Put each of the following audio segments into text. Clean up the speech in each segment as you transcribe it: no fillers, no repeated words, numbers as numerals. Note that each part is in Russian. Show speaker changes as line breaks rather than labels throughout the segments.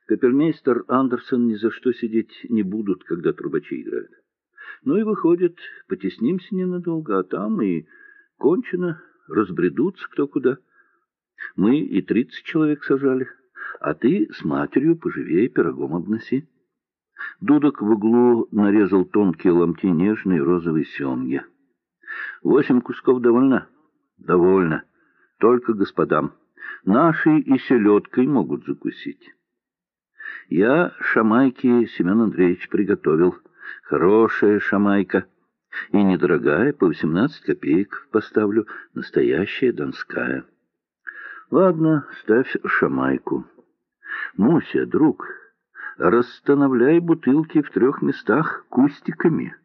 Капельмейстер Андерсон ни за что сидеть не будут, когда трубачи играют. Ну и выходит, потеснимся ненадолго, а там и кончено, разбредутся кто куда. Мы и 30 человек сажали, а ты с матерью поживее пирогом обноси. Дудок в углу нарезал тонкие ломти нежной розовой семги. 8 кусков довольно? Довольно. Только господам. Наши и селедкой могут закусить. Я шамайки, Семен Андреевич, приготовил. Хорошая шамайка. И недорогая, по 18 копеек поставлю. Настоящая донская. Ладно, ставь шамайку. Муся, друг, расстановляй бутылки в 3 местах кустиками.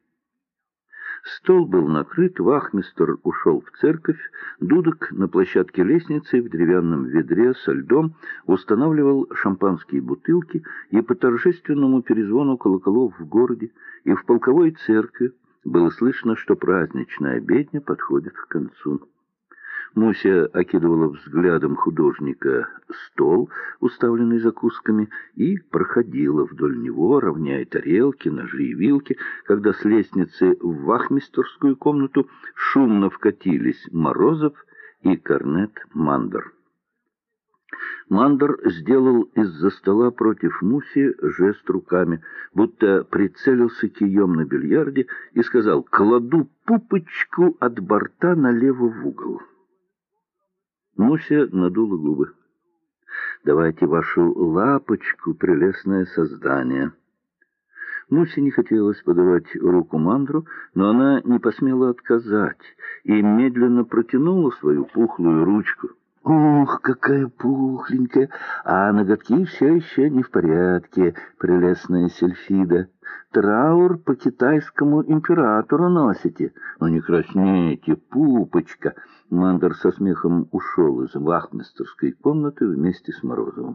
Стол был накрыт, вахмистр ушел в церковь, Дудок на площадке лестницы в деревянном ведре со льдом устанавливал шампанские бутылки, и по торжественному перезвону колоколов в городе и в полковой церкви было слышно, что праздничная обедня подходит к концу. Муся окидывала взглядом художника стол, уставленный закусками, и проходила вдоль него, равняя тарелки, ножи и вилки, когда с лестницы в вахмистерскую комнату шумно вкатились Морозов и корнет Мандер. Мандер сделал из-за стола против Муси жест руками, будто прицелился кием на бильярде, и сказал: «Кладу пупочку от борта налево в угол». Муся надула губы. «Давайте вашу лапочку, прелестное создание». Мусе не хотелось подавать руку Мандру, но она не посмела отказать и медленно протянула свою пухлую ручку. «Ух, какая пухленькая! А ноготки все еще не в порядке, прелестная Сильфида. Траур по китайскому императору носите. Ну не краснейте, пупочка!» Мандер со смехом ушел из вахмистерской комнаты вместе с Морозовым.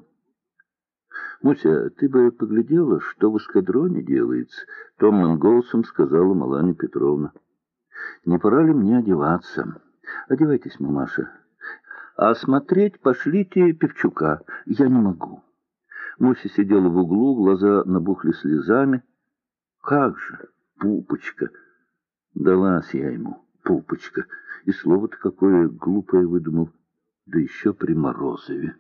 «Муся, ты бы поглядела, что в эскадроне делается», — томным голосом сказала Маланья Петровна. «Не пора ли мне одеваться? Одевайтесь, мамаша. А смотреть пошлите Певчука. Я не могу». Муся сидела в углу, глаза набухли слезами. «Как же, пупочка!» Далась я ему, пупочка. И слово-то какое глупое выдумал. Да еще при Морозове.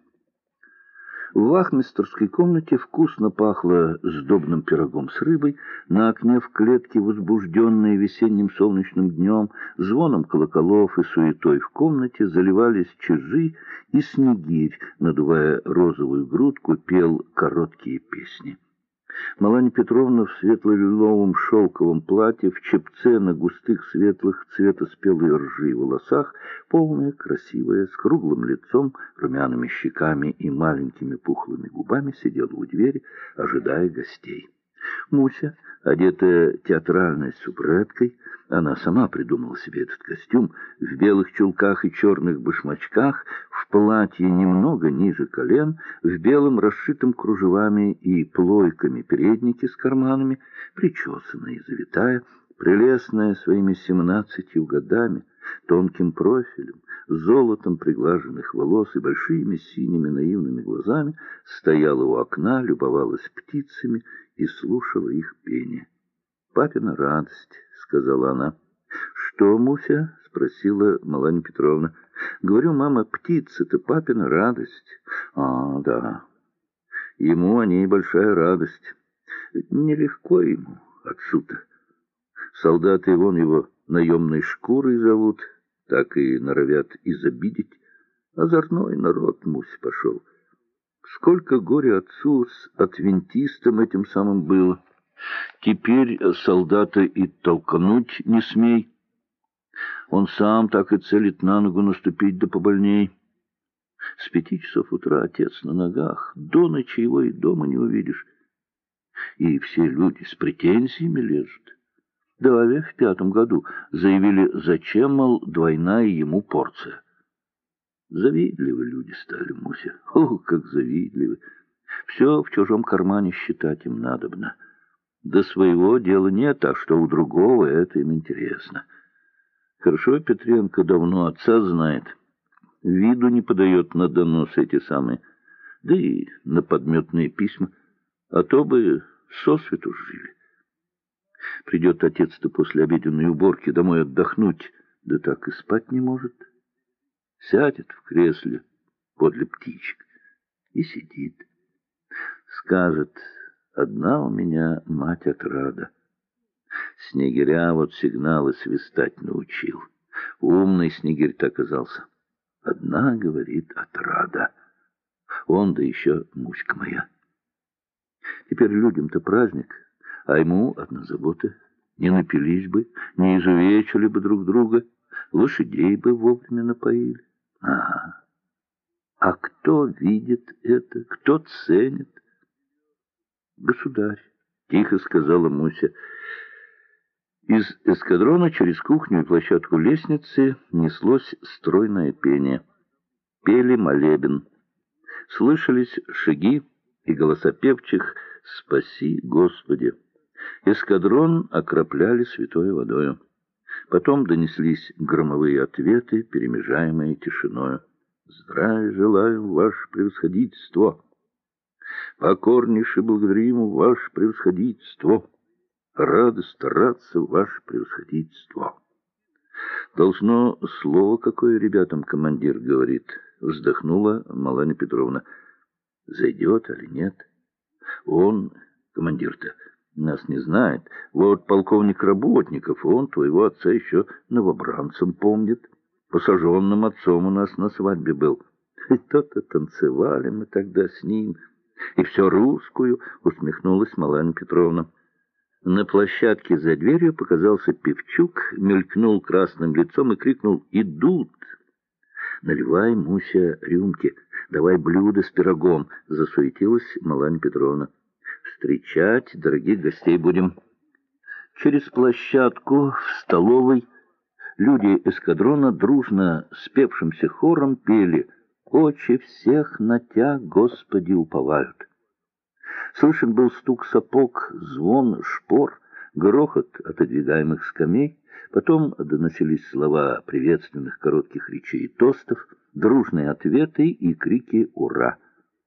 В вахмистерской комнате вкусно пахло сдобным пирогом с рыбой, на окне в клетке, возбужденные весенним солнечным днем, звоном колоколов и суетой в комнате, заливались чижи, и снегирь, надувая розовую грудку, пел короткие песни. Маланья Петровна в светло-лиловом шелковом платье, в чепце на густых светлых цвета спелой ржи волосах, полная, красивая, с круглым лицом, румяными щеками и маленькими пухлыми губами, сидела у двери, ожидая гостей. Муся, одетая театральной субреткой, она сама придумала себе этот костюм, в белых чулках и черных башмачках, в платье немного ниже колен, в белом расшитом кружевами и плойками переднике с карманами, причесанная и завитая, прелестная своими 17 годами, тонким профилем, золотом приглаженных волос и большими синими наивными глазами, стояла у окна, любовалась птицами и слушала их пение. «Папина радость», — сказала она. «Что, Муся?» — спросила Маланья Петровна. «Говорю, мама, птица-то папина радость». «А, да. Ему они большая радость. Нелегко ему, отцу-то. Солдаты вон его наемной шкурой зовут, так и норовят изобидеть. Озорной народ, Мусь, пошел. Сколько горя отцу с адвентистом этим самым было. Теперь солдата и толкнуть не смей. Он сам так и целит на ногу наступить, да побольней. С 5 часов утра отец на ногах, до ночи его и дома не увидишь. И все люди с претензиями лезут. Даве в 5-м году заявили, зачем, мол, двойная ему порция. Завидливы люди стали, Муся. О, как завидливы! Все в чужом кармане считать им надобно. До своего дела нет, а что у другого, это им интересно. Хорошо, Петренко давно отца знает. Виду не подает на донос эти самые. да и на подметные письма, а то бы сосвету жили. Придет отец-то после обеденной уборки домой отдохнуть, да так и спать не может. Сядет в кресле подле птичек и сидит. Скажет: одна у меня мать отрада. Снегиря вот сигналы свистать научил. Умный снегирь-то оказался. Одна, говорит, отрада. Он, да еще Муська моя. Теперь людям-то праздник, а ему одна забота. Не напились бы, не изувечили бы друг друга, лошадей бы вовремя напоили. А кто видит это, кто ценит? Государь, тихо сказала Муся. Из эскадрона через кухню и площадку лестницы неслось стройное пение. Пели молебен. Слышались шаги и голоса певчих «Спаси, Господи!». Эскадрон окропляли святой водою. Потом донеслись громовые ответы, перемежаемые тишиною. «Здравия желаем, ваше превосходительство! Покорнейше благодарим, ваше превосходительство! Рады стараться, ваше превосходительство!» «Должно слово какое ребятам командир говорит», — вздохнула Маланья Петровна. «Зайдет или нет? Он, командир-то, нас не знает. Вот полковник Работников, он твоего отца еще новобранцем помнит. Посаженным отцом у нас на свадьбе был. И то-то танцевали мы тогда с ним. И все русскую», — усмехнулась Маланья Петровна. На площадке за дверью показался Певчук, мелькнул красным лицом и крикнул: «Идут!» «Наливай, Муся, рюмки, давай блюдо с пирогом», — засуетилась Маланья Петровна. «Встречать дорогих гостей будем». Через площадку в столовой люди эскадрона дружно спевшимся хором пели: «Очи всех на Тя, Господи, уповают». Слышен был стук сапог, звон шпор, грохот отодвигаемых скамей. Потом доносились слова приветственных коротких речей и тостов, дружные ответы и крики «Ура!».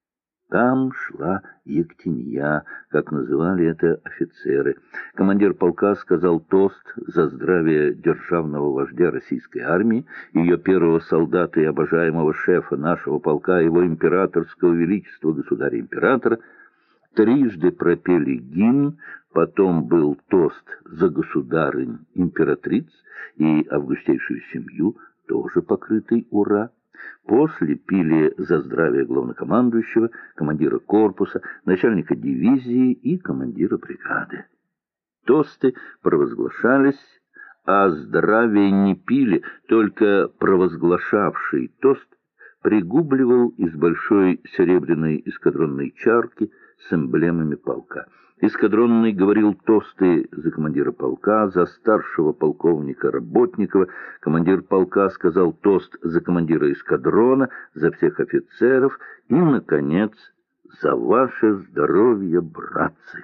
Там шла ектенья, как называли это офицеры. Командир полка сказал тост за здравие державного вождя российской армии, ее первого солдата и обожаемого шефа нашего полка, его императорского величества государя-императора. Трижды пропели гимн, потом был тост за государынь императриц и августейшую семью, тоже покрытый «Ура!». После пили за здравие главнокомандующего, командира корпуса, начальника дивизии и командира бригады. Тосты провозглашались, а здравие не пили, только провозглашавший тост пригубливал из большой серебряной эскадронной чарки с эмблемами полка. Эскадронный говорил тосты за командира полка, за старшего полковника Работникова. Командир полка сказал тост за командира эскадрона, за всех офицеров и, наконец, за ваше здоровье, братцы.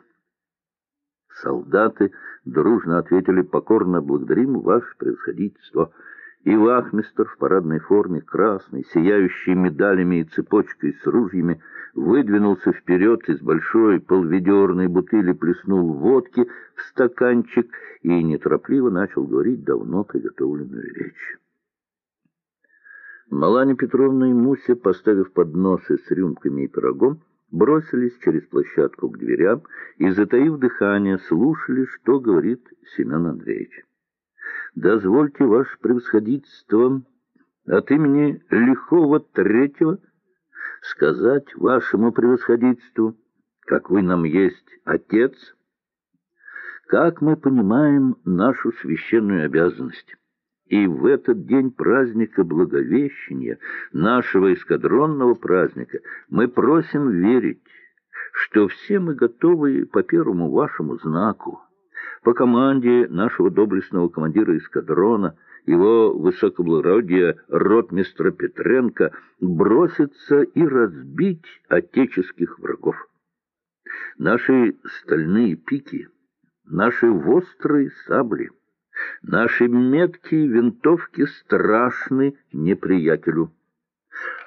Солдаты дружно ответили: «Покорно благодарим, ваше превосходительство». И вахмистр в парадной форме, красный, сияющий медалями и цепочкой с ружьями, выдвинулся вперед, из большой полведерной бутыли плеснул водки в стаканчик и неторопливо начал говорить давно приготовленную речь. Маланья Петровна и Муся, поставив подносы с рюмками и пирогом, бросились через площадку к дверям и, затаив дыхание, слушали, что говорит Семен Андреевич. «Дозвольте, ваше превосходительство, от имени Лихова Третьего сказать вашему превосходительству, как вы нам есть отец, как мы понимаем нашу священную обязанность. И в этот день праздника Благовещения, нашего эскадронного праздника, мы просим верить, что все мы готовы по первому вашему знаку, по команде нашего доблестного командира эскадрона, его высокоблагородия ротмистра Петренко, броситься и разбить отеческих врагов. Наши стальные пики, наши острые сабли, наши меткие винтовки страшны неприятелю.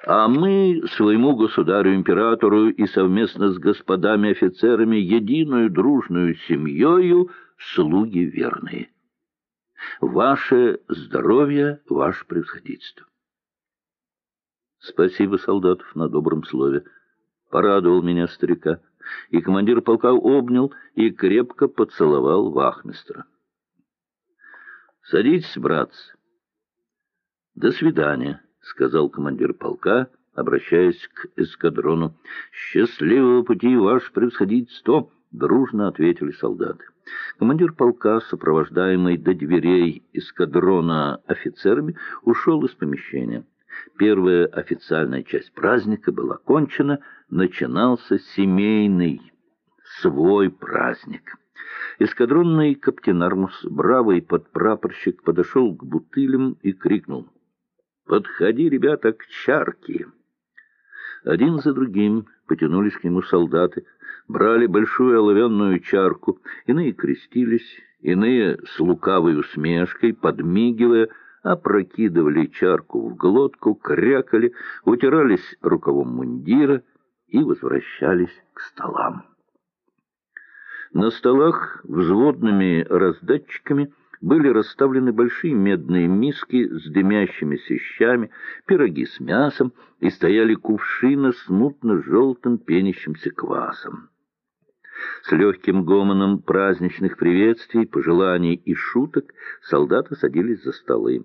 А мы своему государю-императору и совместно с господами офицерами единую дружную семьёю слуги верные. Ваше здоровье, ваше превосходительство. Спасибо, солдатов, на добром слове. Порадовал меня старика. И командир полка обнял и крепко поцеловал вахмистра. Садитесь, братцы. До свидания, сказал командир полка, обращаясь к эскадрону. Счастливого пути, ваше превосходительство, дружно ответили солдаты. Командир полка, сопровождаемый до дверей эскадрона офицерами, ушел из помещения. Первая официальная часть праздника была окончена, начинался семейный, свой праздник. Эскадронный каптенармус, бравый подпрапорщик, подошел к бутылям и крикнул: «Подходи, ребята, к чарке!» Один за другим потянулись к нему солдаты, брали большую оловянную чарку, иные крестились, иные с лукавой усмешкой, подмигивая, опрокидывали чарку в глотку, крякали, утирались рукавом мундира и возвращались к столам. На столах взводными раздатчиками были расставлены большие медные миски с дымящимися щами, пироги с мясом, и стояли кувшины с мутно-желтым пенящимся квасом. С легким гомоном праздничных приветствий, пожеланий и шуток солдаты садились за столы.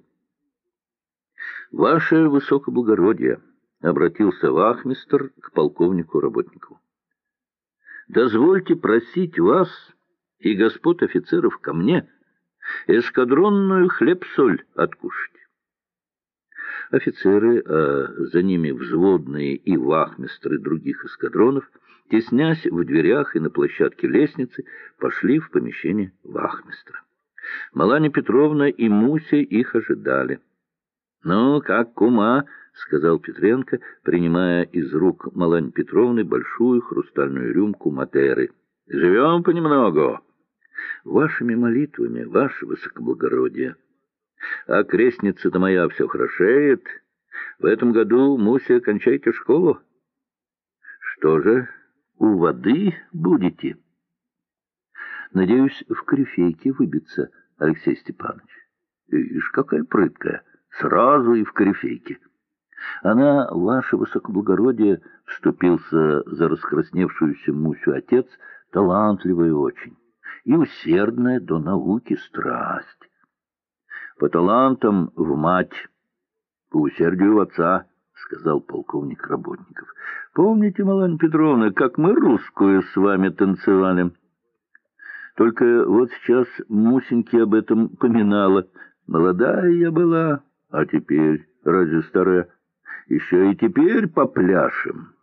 «Ваше высокоблагородие», — обратился вахмистр к полковнику Работникову, — «дозвольте просить вас и господ офицеров ко мне эскадронную хлеб-соль откушать». Офицеры, а за ними взводные и вахмистры других эскадронов, теснясь в дверях и на площадке лестницы, пошли в помещение вахмистра. Маланья Петровна и Муся их ожидали. «Ну, как кума?» — сказал Петренко, принимая из рук Маланьи Петровны большую хрустальную рюмку Матеры. «Живем понемногу». «Вашими молитвами, ваше высокоблагородие. А крестница-то моя все хорошеет. В этом году, Муся, кончайте школу. Что же, у воды будете?» «Надеюсь, в корифейке выбиться, Алексей Степанович». «Ишь, какая прыткая! Сразу и в корифейке». Она, ваше высокоблагородие, вступился за раскрасневшуюся Мусю отец, талантливая очень и усердная до науки страсть. По талантам в мать, по усердию в отца, сказал полковник Работников. Помните, Маланья Петровна, как мы русскую с вами танцевали? Только вот сейчас Мусеньке об этом поминала. Молодая я была, а теперь разве старая? Еще и теперь попляшем.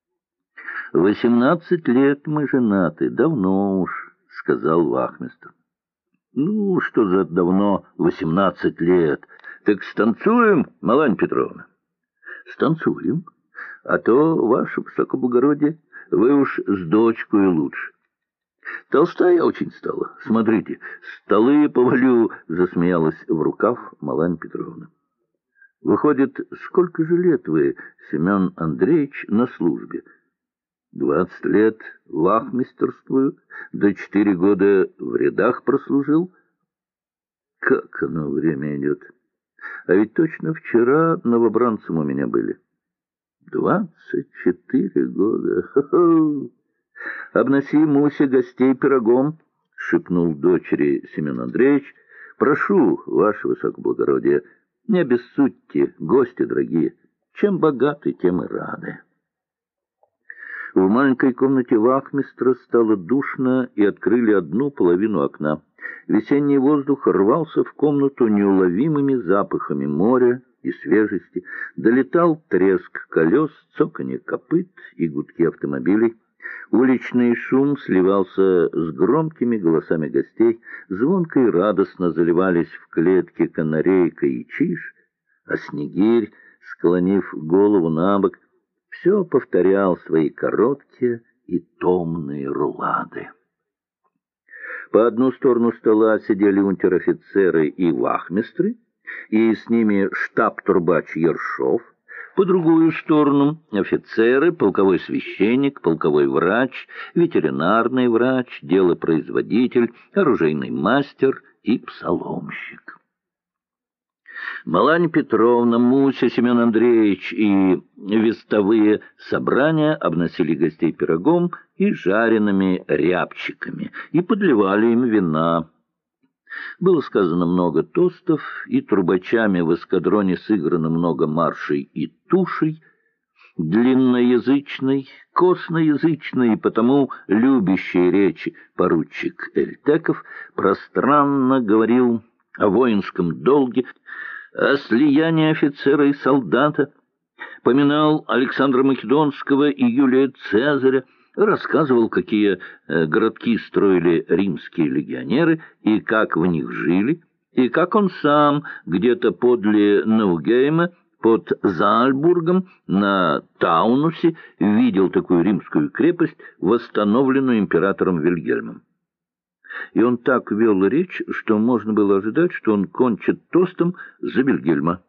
18 лет мы женаты, давно уж, сказал вахмистр. Ну, что за давно 18 лет? Так станцуем, Маланья Петровна? Станцуем. А то, ваше высокоблагородие, вы уж с дочкой лучше. Толстая очень стала. Смотрите, столы повалю, засмеялась в рукав Маланья Петровна. Выходит, сколько же лет вы, Семен Андреевич, на службе? 20 лет вахмистерствую, до 4 года в рядах прослужил. Как оно время идет! А ведь точно вчера новобранцем у меня были. 24 года! Хо-хо! Обноси, Муся, гостей пирогом, — шепнул дочери Семен Андреевич. Прошу, ваше высокоблагородие, не обессудьте, гости дорогие. Чем богаты, тем и рады. В маленькой комнате вахмистра стало душно, и открыли одну половину окна. Весенний воздух рвался в комнату неуловимыми запахами моря и свежести. Долетал треск колес, цоканье копыт и гудки автомобилей. Уличный шум сливался с громкими голосами гостей, звонко и радостно заливались в клетке канарейка и чиж, а снегирь, склонив голову набок, все повторял свои короткие и томные рулады. По одну сторону стола сидели унтер-офицеры и вахмистры, и с ними штаб-турбач Ершов, По другую сторону офицеры, полковой священник, полковой врач, ветеринарный врач, делопроизводитель, оружейный мастер и псаломщик. Маланья Петровна, Муся, Семен Андреевич и вестовые собрания обносили гостей пирогом и жареными рябчиками и подливали им вина. Было сказано много тостов, и трубачами в эскадроне сыграно много маршей и тушей, длинноязычной, косноязычной и потому любящей речи поручик Эльтеков пространно говорил о воинском долге, о слиянии офицера и солдата, поминал Александра Македонского и Юлия Цезаря, рассказывал, какие городки строили римские легионеры и как в них жили, и как он сам где-то подле Наугейма, под Зальцбургом, на Таунусе, видел такую римскую крепость, восстановленную императором Вильгельмом. И он так вел речь, что можно было ожидать, что он кончит тостом за Вильгельма.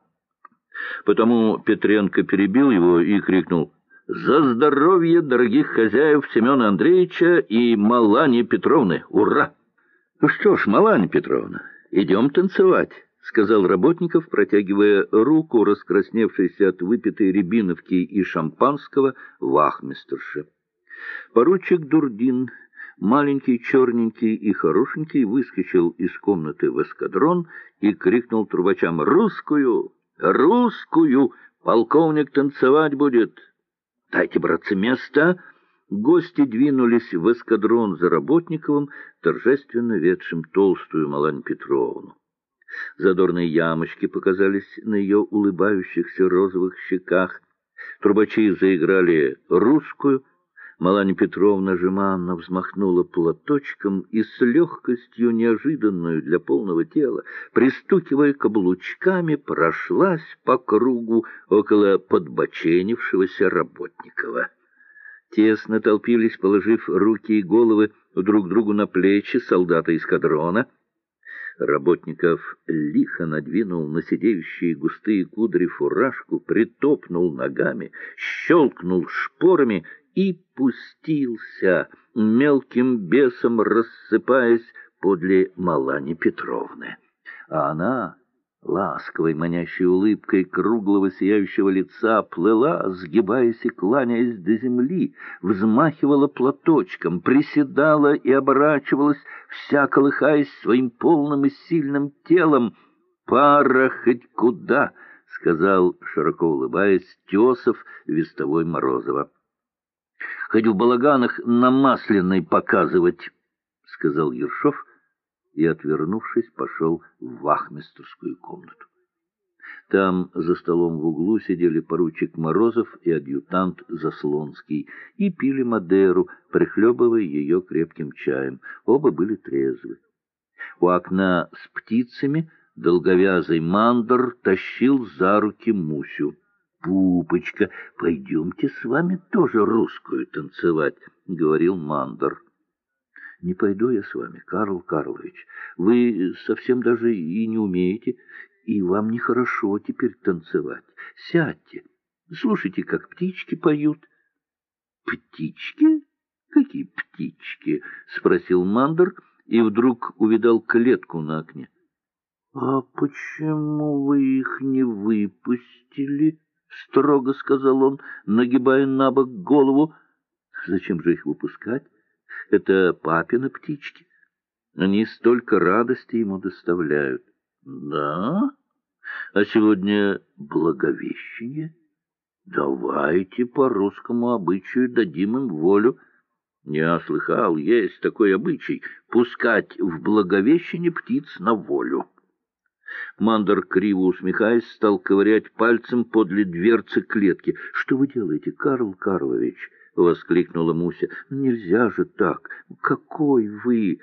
Потому Петренко перебил его и крикнул: «За здоровье дорогих хозяев Семена Андреевича и Маланьи Петровны! Ура!» «Ну что ж, Маланья Петровна, идем танцевать», — сказал Работников, протягивая руку, раскрасневшейся от выпитой рябиновки и шампанского, вахмистерше. Поручик Дурдин, маленький, черненький и хорошенький, выскочил из комнаты в эскадрон и крикнул трубачам: «Русскую! Русскую! Полковник танцевать будет! Дайте, братцы, место!» Гости двинулись в эскадрон за Работниковым, торжественно ведшим толстую Маланью Петровну. Задорные ямочки показались на ее улыбающихся розовых щеках. Трубачи заиграли русскую. Маланья Петровна жеманно взмахнула платочком и с легкостью, неожиданную для полного тела, пристукивая каблучками, прошлась по кругу около подбоченившегося Работникова. Тесно толпились, положив руки и головы друг другу на плечи, солдаты эскадрона. Работников лихо надвинул на сидеющие густые кудри фуражку, притопнул ногами, щелкнул шпорами и пустился, мелким бесом рассыпаясь подле Маланьи Петровны. А она, ласковой манящей улыбкой круглого сияющего лица, плыла, сгибаясь и кланяясь до земли, взмахивала платочком, приседала и оборачивалась, вся колыхаясь своим полным и сильным телом. «Пара хоть куда!» — сказал, широко улыбаясь, Тесов вестовой Морозова. «Хоть в балаганах на Масляной показывать!» — сказал Ершов, и, отвернувшись, пошел в вахмистерскую комнату. Там за столом в углу сидели поручик Морозов и адъютант Заслонский и пили Мадеру, прихлебывая ее крепким чаем. Оба были трезвы. У окна с птицами долговязый Мандр тащил за руки Мусю. «Пупочка, пойдемте с вами тоже русскую танцевать», — говорил Мандр. «Не пойду я с вами, Карл Карлович. Вы совсем даже и не умеете, и вам нехорошо теперь танцевать. Сядьте, слушайте, как птички поют». «Птички? Какие птички?» — спросил Мандр и вдруг увидал клетку на окне. «А почему вы их не выпустили?» — строго сказал он, нагибая на бок голову. «Зачем же их выпускать? Это папины птички. Они столько радости ему доставляют». «Да? А сегодня Благовещение? Давайте по русскому обычаю дадим им волю». «Я слыхал, есть такой обычай — пускать в Благовещение птиц на волю». Мандр, криво усмехаясь, стал ковырять пальцем подле дверцы клетки. «Что вы делаете, Карл Карлович?» — воскликнула Муся. «Нельзя же так! Какой вы!»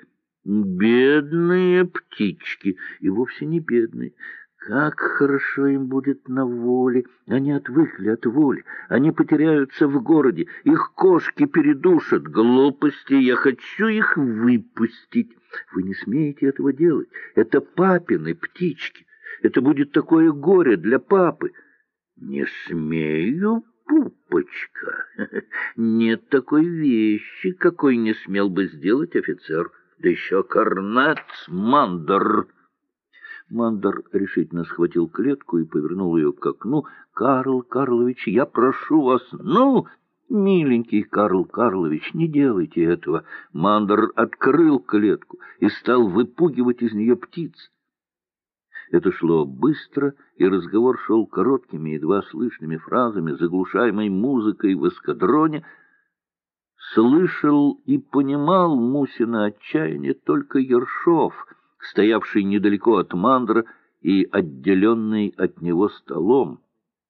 «Бедные птички!» «И вовсе не бедные. Как хорошо им будет на воле! Они отвыкли от воли, они потеряются в городе, их кошки передушат. Глупости! Я хочу их выпустить!» «Вы не смеете этого делать. Это папины птички. Это будет такое горе для папы. Не смею, пупочка. Нет такой вещи, какой не смел бы сделать офицер. Да еще корнет Мандер. Мандер решительно схватил клетку и повернул ее к окну. «Карл Карлович, я прошу вас, ну, миленький Карл Карлович, не делайте этого!» Мандер открыл клетку и стал выпугивать из нее птиц. Это шло быстро, и разговор шел короткими, едва слышными фразами, заглушаемой музыкой в эскадроне. Слышал и понимал Мусина отчаяние только Ершов, стоявший недалеко от Мандра и отделенный от него столом.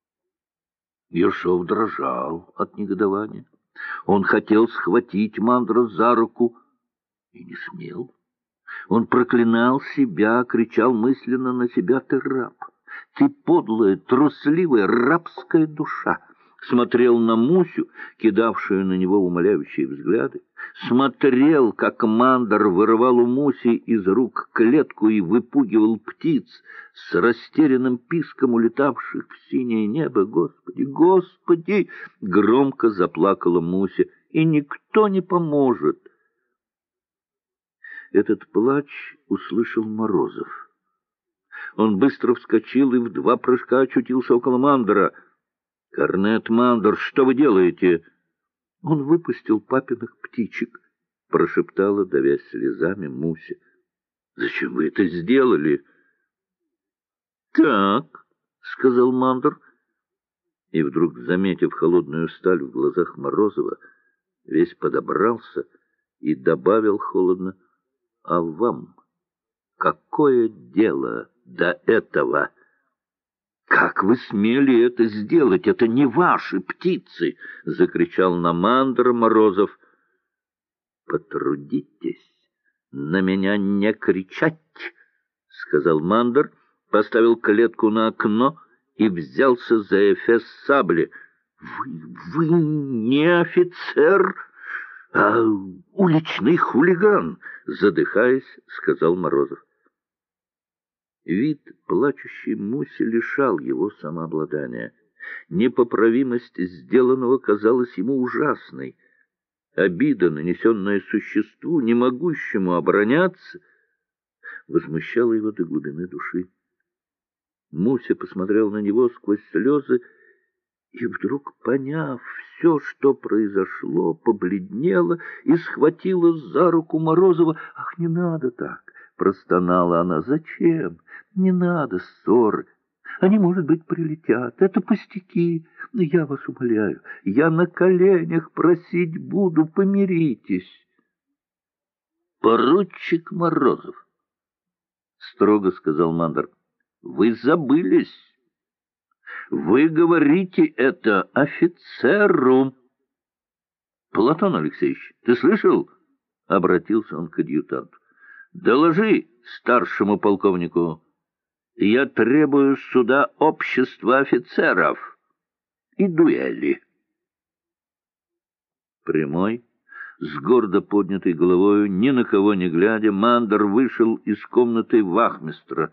Ершов дрожал от негодования. Он хотел схватить Мандра за руку и не смел. Он проклинал себя, кричал мысленно на себя: «Ты раб! Ты подлая, трусливая, рабская душа!» Смотрел на Мусю, кидавшую на него умоляющие взгляды, смотрел, как Мандер вырывал у Муси из рук клетку и выпугивал птиц с растерянным писком, улетавших в синее небо. «Господи, Господи!» — громко заплакала Муся. «И никто не поможет!» Этот плач услышал Морозов. Он быстро вскочил и в 2 прыжка очутился около Мандера. «Корнет Мандер, что вы делаете?» «Он выпустил папиных птичек», — прошептала, давясь слезами, Муся. «Зачем вы это сделали?» «Так», — сказал Мандер, и вдруг, заметив холодную сталь в глазах Морозова, весь подобрался и добавил холодно: «А вам какое дело до этого? Как вы смели это сделать? Это не ваши птицы!» — закричал на Мандера Морозов. «Потрудитесь на меня не кричать!» — сказал Мандер, поставил клетку на окно и взялся за эфес сабли. Вы не офицер, а уличный хулиган!» — задыхаясь, сказал Морозов. Вид плачущей Муси лишал его самообладания. Непоправимость сделанного казалась ему ужасной. Обида, нанесенная существу, не могущему обороняться, возмущала его до глубины души. Муся посмотрел на него сквозь слезы и, вдруг поняв все, что произошло, побледнела и схватила за руку Морозова. «Ах, не надо так!» — простонала она. «Зачем? Не надо ссоры. Они, может быть, прилетят. Это пустяки. Но я вас умоляю, я на коленях просить буду, помиритесь». «Поручик Морозов», — строго сказал Мандер, — «вы забылись. Вы говорите это офицеру». «Платон Алексеевич, ты слышал?» — обратился он к адъютанту. «Доложи старшему полковнику. Я требую суда общества офицеров и дуэли». Прямой, с гордо поднятой головой, ни на кого не глядя, Мандер вышел из комнаты вахмистра.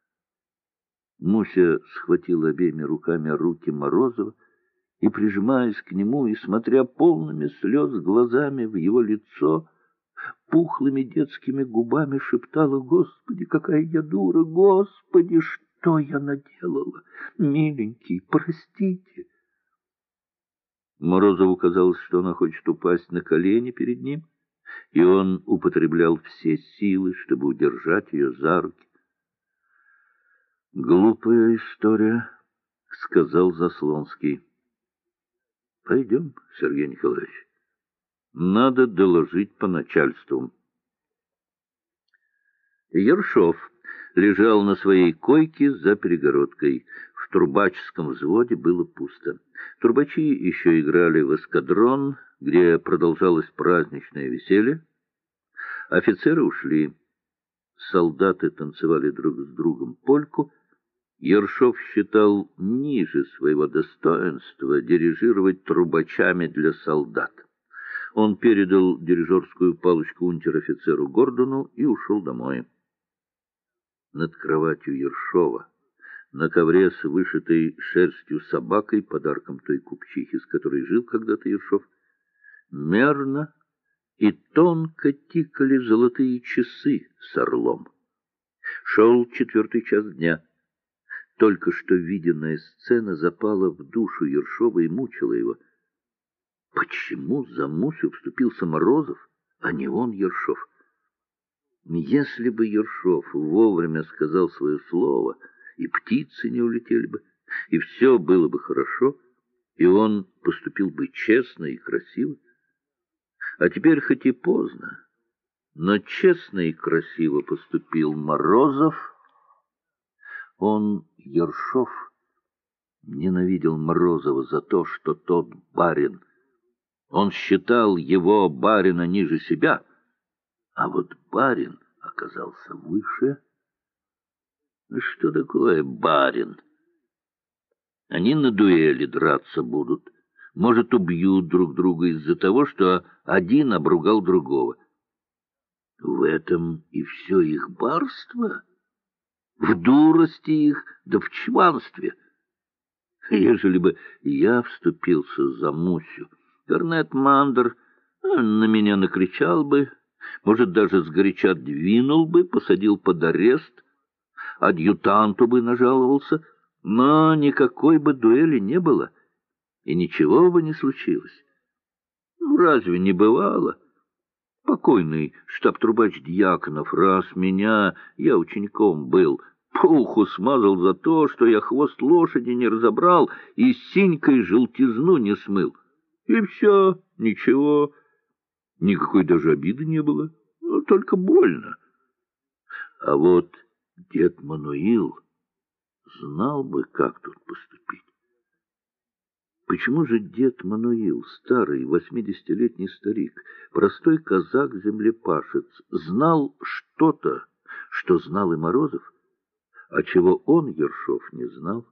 Муся схватила обеими руками руки Морозова и, прижимаясь к нему и смотря полными слез глазами в его лицо, пухлыми детскими губами шептала: «Господи, какая я дура! Господи, что я наделала! Миленький, простите!» Морозову казалось, что она хочет упасть на колени перед ним, и он употреблял все силы, чтобы удержать ее за руки. «Глупая история», — сказал Заслонский. «Пойдем, Сергей Николаевич. Надо доложить по начальству». Ершов лежал на своей койке за перегородкой. В трубаческом взводе было пусто. Трубачи еще играли в эскадрон, где продолжалось праздничное веселье. Офицеры ушли. Солдаты танцевали друг с другом польку. Ершов считал ниже своего достоинства дирижировать трубачами для солдат. Он передал дирижерскую палочку унтер-офицеру Гордону и ушел домой. Над кроватью Ершова, На ковре с вышитой шерстью собакой, подарком той купчихи, с которой жил когда-то Ершов, мерно и тонко тикали золотые часы с орлом. Шел 4-й час дня. Только что виденная сцена запала в душу Ершова и мучила его. Почему за Мусю вступился Морозов, а не он, Ершов? Если бы Ершов вовремя сказал свое слово, и птицы не улетели бы, и все было бы хорошо, и он поступил бы честно и красиво. А теперь хоть и поздно, но честно и красиво поступил Морозов. Он, Ершов, ненавидел Морозова за то, что тот барин. Он считал его, барина, ниже себя, а вот барин оказался выше. Что такое барин? Они на дуэли драться будут. Может, убьют друг друга из-за того, что один обругал другого. В этом и все их барство? В дурости их, да в чванстве. Ежели бы я вступился за Мусю, корнет Мандр на меня накричал бы, может, даже сгоряча двинул бы, посадил под арест, адъютанту бы нажаловался, но никакой бы дуэли не было, и ничего бы не случилось. Ну, разве не бывало? Покойный штаб-трубач Дьяконов раз меня, я учеником был, по уху смазал за то, что я хвост лошади не разобрал и синькой желтизну не смыл. И все, ничего, никакой даже обиды не было, ну, только больно. А вот дед Мануил знал бы, как тут поступить. Почему же дед Мануил, старый 80-летний старик, простой казак-землепашец, знал что-то, что знал и Морозов, а чего он, Ершов, не знал?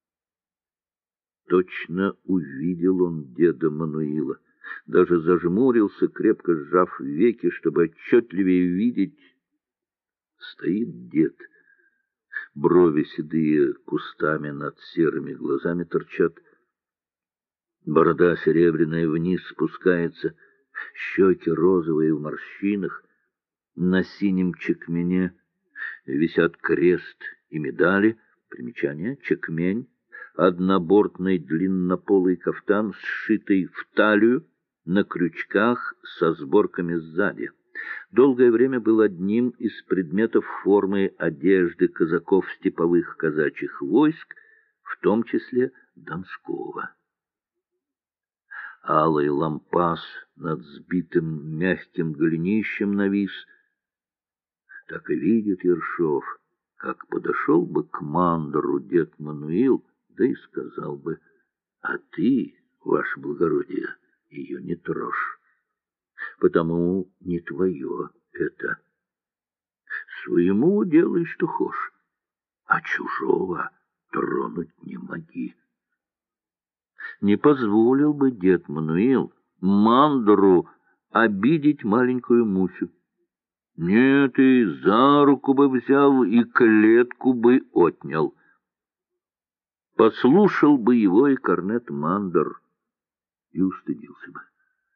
Точно увидел он деда Мануила, даже зажмурился, крепко сжав веки, чтобы отчетливее видеть. Стоит дед, брови седые кустами над серыми глазами торчат, борода серебряная вниз спускается, щеки розовые в морщинах, на синем чекмене висят крест и медали. Примечание: чекмень — однобортный длиннополый кафтан, сшитый в талию на крючках со сборками сзади. Долгое время был одним из предметов формы одежды казаков степовых казачьих войск, в том числе Донского. Алый лампас над сбитым мягким голенищем навис. Так и видит Ершов, как подошел бы к Мандру дед Мануил, да и сказал бы: «А ты, ваше благородие, ее не трожь, потому не твое это. Своему делай, что хошь, а чужого тронуть не моги». Не позволил бы дед Мануил Мандру обидеть маленькую Мусю. Нет, и за руку бы взял, и клетку бы отнял. Послушал бы его и корнет Мандр, и устыдился бы.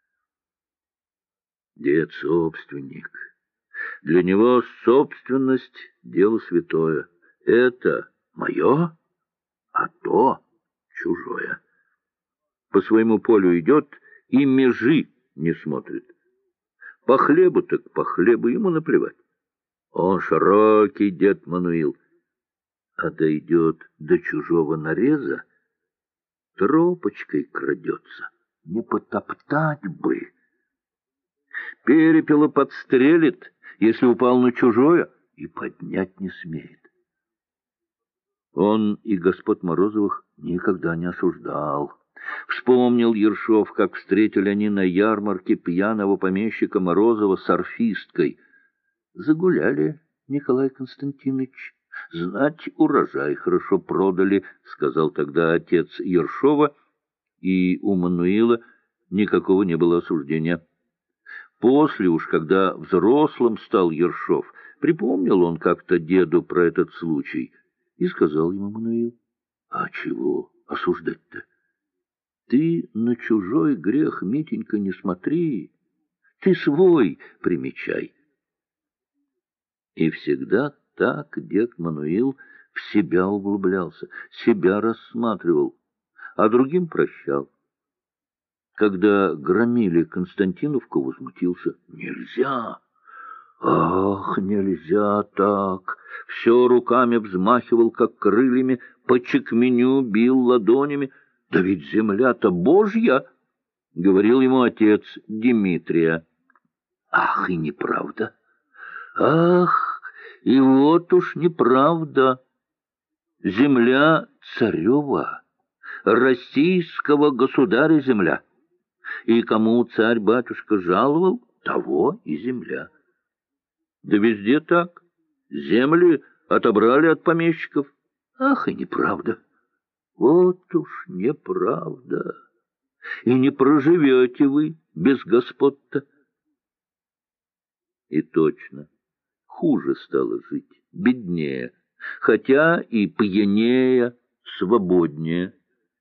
Дед собственник. Для него собственность — дело святое. Это мое, а то чужое. По своему полю идет и межи не смотрит. По хлебу так по хлебу, ему наплевать. Он широкий дед Мануил, а дойдет до чужого нареза, тропочкой крадется, не потоптать бы. Перепела подстрелит, если упал на чужое, и поднять не смеет. Он и господ Морозовых никогда не осуждал. Вспомнил Ершов, как встретили они на ярмарке пьяного помещика Морозова с орфисткой. Загуляли, Николай Константинович. Знать, урожай хорошо продали, сказал тогда отец Ершова, и у Мануила никакого не было осуждения. После уж, когда взрослым стал Ершов, припомнил он как-то деду про этот случай И сказал ему Мануил: а чего осуждать-то? Ты на чужой грех, Митенька, не смотри, ты свой примечай. И всегда так дед Мануил в себя углублялся, себя рассматривал, а другим прощал. Когда громили Константиновку, возмутился: нельзя! Ах, нельзя так! Все руками взмахивал, как крыльями, по чекменю бил ладонями. Да ведь земля-то Божья! — говорил ему отец Дмитрия. Ах, и неправда! Ах, и вот уж неправда! Земля царева, российского государя земля. И кому царь-батюшка жаловал, того и земля. Да везде так. Земли отобрали от помещиков. Ах, и неправда. Вот уж неправда. И не проживете вы без господ-то. И точно, хуже стало жить, беднее, хотя и пьянее, свободнее.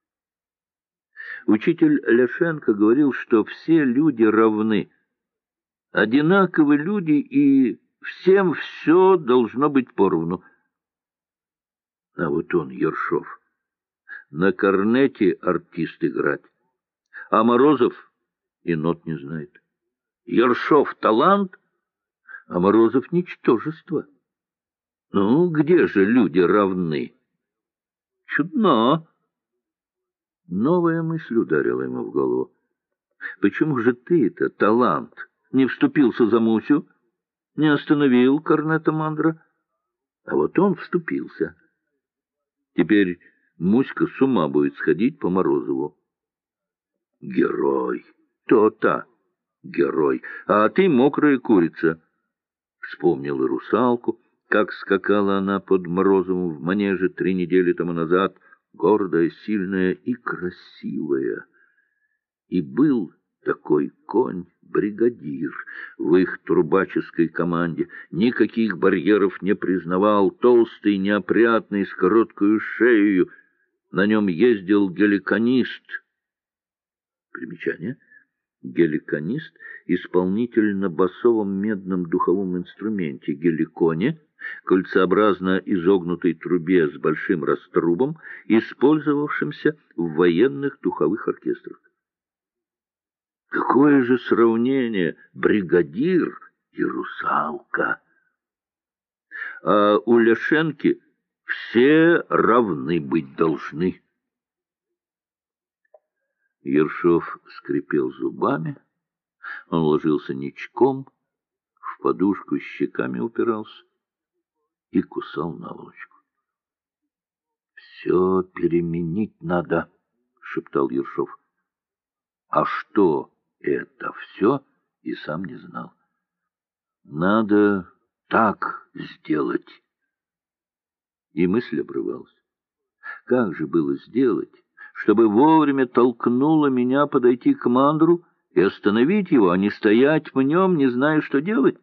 Учитель Ляшенко говорил, что все люди равны, одинаковы люди, и всем все должно быть поровну. А вот он, Ершов, на корнете артист играть, а Морозов и нот не знает. Ершов талант, а Морозов ничтожество. Ну, где же люди равны? Чудно. Новая мысль ударила ему в голову. Почему же ты-то, талант, не вступился за Мусю, не остановил корнета Мандра? А вот он вступился. Теперь Муська с ума будет сходить по Морозову. Герой! То-то! Герой! А ты мокрая курица! Вспомнил и русалку, как скакала она под Морозовым в манеже 3 недели тому назад, гордая, сильная и красивая. И был такой конь-бригадир в их трубаческой команде, никаких барьеров не признавал, толстый, неопрятный, с короткою шеей. На нем ездил геликонист. Примечание. Геликонист — исполнитель на басовом медном духовом инструменте геликоне, кольцеобразно изогнутой трубе с большим раструбом, использовавшимся в военных духовых оркестрах. Какое же сравнение бригадир и русалка! А у Ляшенки все равны быть должны. Ершов скрипел зубами, он ложился ничком, в подушку щеками упирался и кусал наволочку. — Все переменить надо, — шептал Ершов. А что это все, и сам не знал. Надо так сделать. И мысль обрывалась. Как же было сделать, чтобы вовремя толкнуло меня подойти к Мандру и остановить его, а не стоять в нем, не зная, что делать?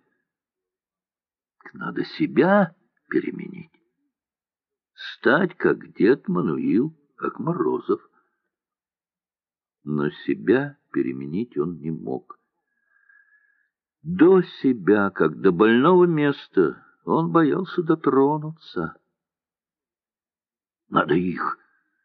Надо себя переменить. Стать, как дед Мануил, как Морозов. Но себя переменить он не мог. До себя, как до больного места, он боялся дотронуться. Надо их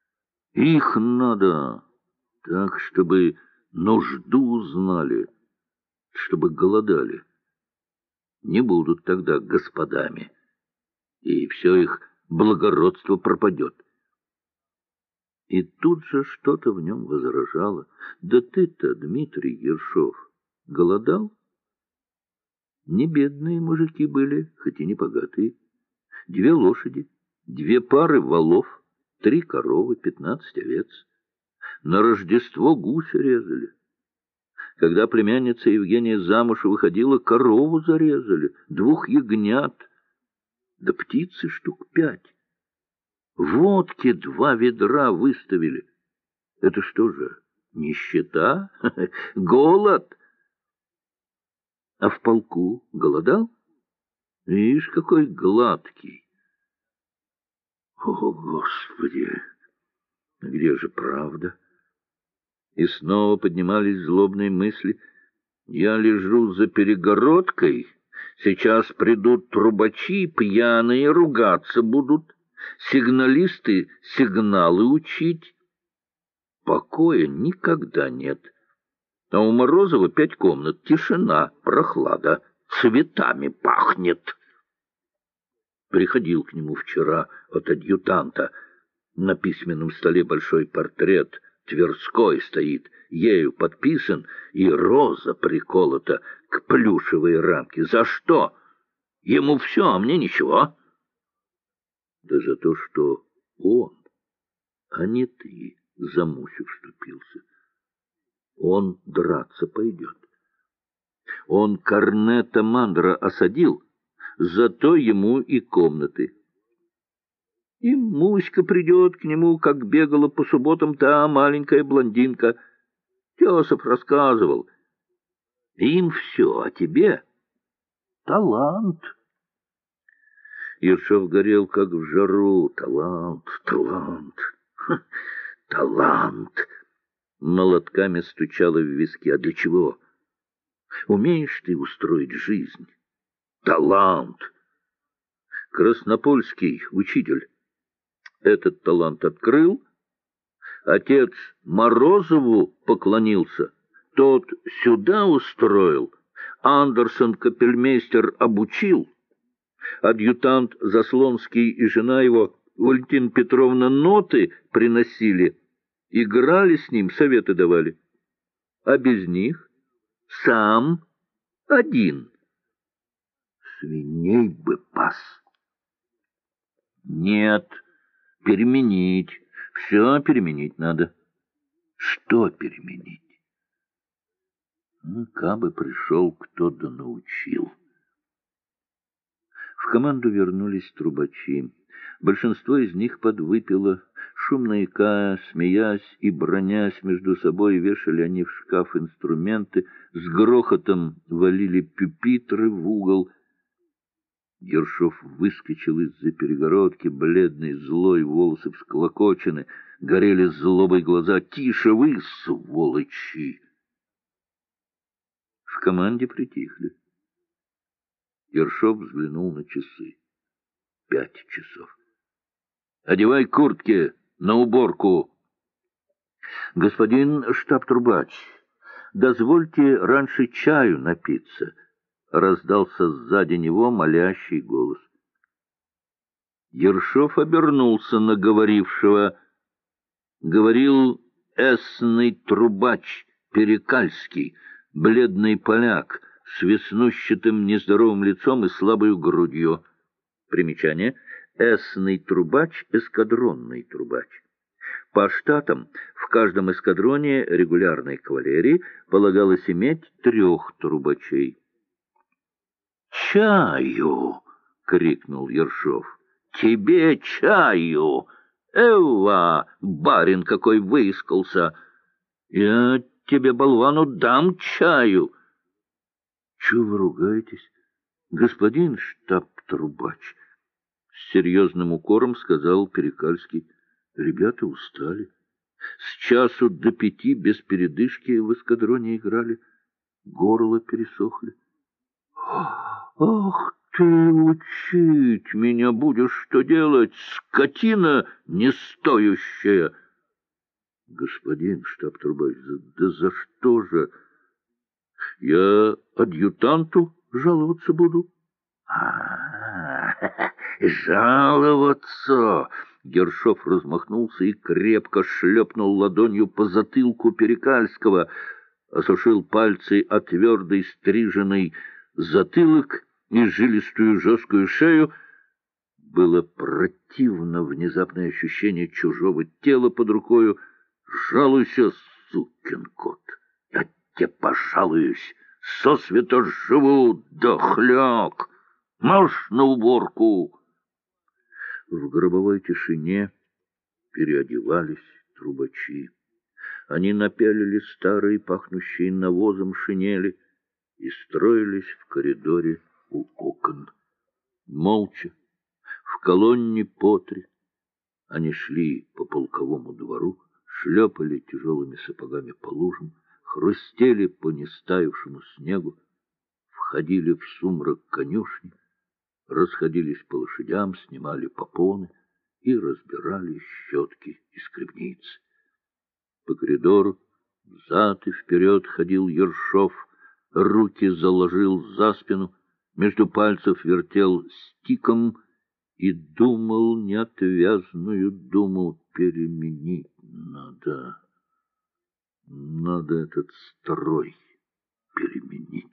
надо, так, чтобы нужду знали, чтобы голодали. Не будут тогда господами, и все их благородство пропадет. И тут же что-то в нем возражало. Да ты-то, Дмитрий Ершов, голодал? Не бедные мужики были, хоть и не богатые. 2 лошади, 2 пары валов, 3 коровы, 15 овец. На Рождество гуся резали. Когда племянница Евгения замуж выходила, корову зарезали, 2 ягнят, да птицы штук 5. Водки 2 ведра выставили. Это что же, нищета? Голод? А в полку голодал? Видишь, какой гладкий. О, Господи! Где же правда? И снова поднимались злобные мысли. Я лежу за перегородкой. Сейчас придут трубачи, пьяные, ругаться будут. Сигналисты сигналы учить. Покоя никогда нет. А у Морозова 5 комнат, тишина, прохлада, цветами пахнет. Приходил к нему вчера от адъютанта. На письменном столе большой портрет Тверской стоит, ею подписан, и роза приколота к плюшевой рамке. За что? Ему все, а мне ничего. Да за то, что он, а не ты, за Мусю вступился. Он драться пойдет. Он корнета Мандра осадил, зато ему и комнаты. И Муська придет к нему, как бегала по субботам та маленькая блондинка. Тесов рассказывал. Им все, а тебе талант. Ершов горел, как в жару. Талант, талант, талант. Молотками стучало в виски. А для чего? Умеешь ты устроить жизнь? Талант. Краснопольский учитель этот талант открыл, отец Морозову поклонился, тот сюда устроил, Андерсон капельмейстер обучил, адъютант Заслонский и жена его, Валентина Петровна, ноты приносили, играли с ним, советы давали, а без них сам один. Свиней бы пас. Нет. Переменить. Все переменить надо. Что переменить? Ну, кабы пришел кто-то научил. В команду вернулись трубачи. Большинство из них подвыпило. Шумно икая, смеясь и бронясь между собой, вешали они в шкаф инструменты, с грохотом валили пюпитры в угол. Ершов выскочил из-за перегородки, бледный, злой, волосы всклокочены, горели злобой глаза. «Тише вы, сволочи!» В команде притихли. Ершов взглянул на часы. 5 часов. «Одевай куртки, на уборку!» «Господин штаб-трубач, дозвольте раньше чаю напиться!» Раздался сзади него молящий голос. Ершов обернулся на говорившего. Говорил эсный трубач Перекальский, бледный поляк с веснущатым нездоровым лицом и слабой грудью. Примечание. Эсный трубач — эскадронный трубач. По штатам в каждом эскадроне регулярной кавалерии полагалось иметь 3 трубачей. «Чаю!» — крикнул Ершов. «Тебе чаю! Эва, барин какой выискался! Я тебе, болвану, дам чаю!» «Чего вы ругаетесь, господин штаб-трубач?» С серьезным укором сказал Перекальский. «Ребята устали. С часу до 5 без передышки в эскадроне играли. Горло пересохли. «Ах ты, учить меня будешь, что делать, скотина нестоящая!» «Господин штаб-трубач, да за что же? Я адъютанту жаловаться буду». Жаловаться!» Ершов размахнулся и крепко шлепнул ладонью по затылку Перекальского, осушил пальцы о твердый стриженный затылок и жилистую жесткую шею. Было противно внезапное ощущение чужого тела под рукою. «Жалуйся, сукин кот! Я тебе пожалуюсь! Сосвета живу, дохляк! Марш на уборку!» В гробовой тишине переодевались трубачи. Они напялили старые, пахнущие навозом шинели и строились в коридоре у окон. Молча, в колонне по 3, Они шли по полковому двору, шлепали тяжелыми сапогами по лужам, хрустели по нестаявшему снегу, входили в сумрак конюшни, расходились по лошадям, снимали попоны и разбирали щетки и скребницы. По коридору взад и вперед ходил Ершов, руки заложил за спину, между пальцев вертел стиком и думал неотвязную думу: переменить надо. Надо этот строй переменить.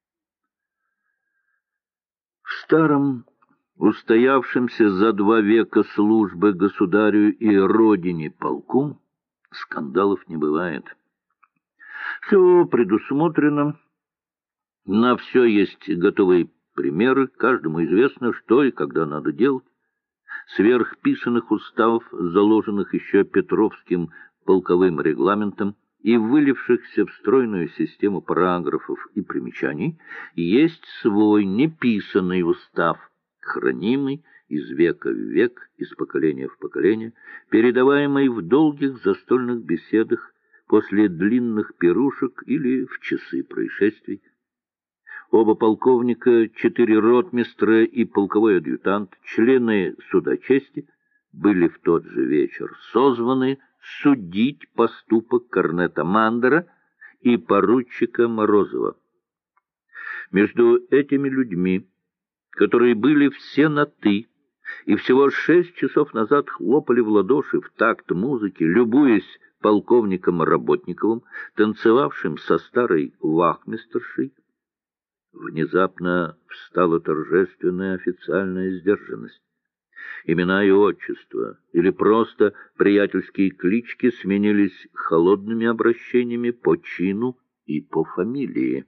В старом, устоявшемся за 2 века службы государю и родине полку скандалов не бывает. Все предусмотрено, на все есть готовые примеры, каждому известно, что и когда надо делать. Сверх писанных уставов, заложенных еще Петровским полковым регламентом и вылившихся в стройную систему параграфов и примечаний, есть свой неписанный устав, хранимый из века в век, из поколения в поколение, передаваемый в долгих застольных беседах, после длинных пирушек или в часы происшествий. Оба полковника, 4 ротмистра и полковой адъютант, члены суда чести, были в тот же вечер созваны судить поступок корнета Мандера и поручика Морозова. Между этими людьми, которые были все на «ты», и всего 6 часов назад хлопали в ладоши в такт музыки, любуясь полковником Работниковым, танцевавшим со старой вахмистершей, внезапно встала торжественная официальная сдержанность. Имена и отчества или просто приятельские клички сменились холодными обращениями по чину и по фамилии.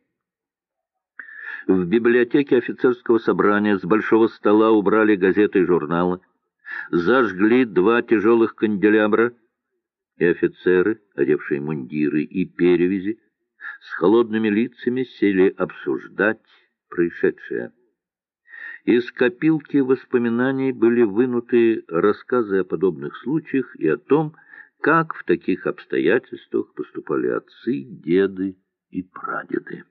В библиотеке офицерского собрания с большого стола убрали газеты и журналы, зажгли 2 тяжелых канделябра, и офицеры, одевшие мундиры и перевязи, с холодными лицами сели обсуждать происшедшее. Из копилки воспоминаний были вынуты рассказы о подобных случаях и о том, как в таких обстоятельствах поступали отцы, деды и прадеды.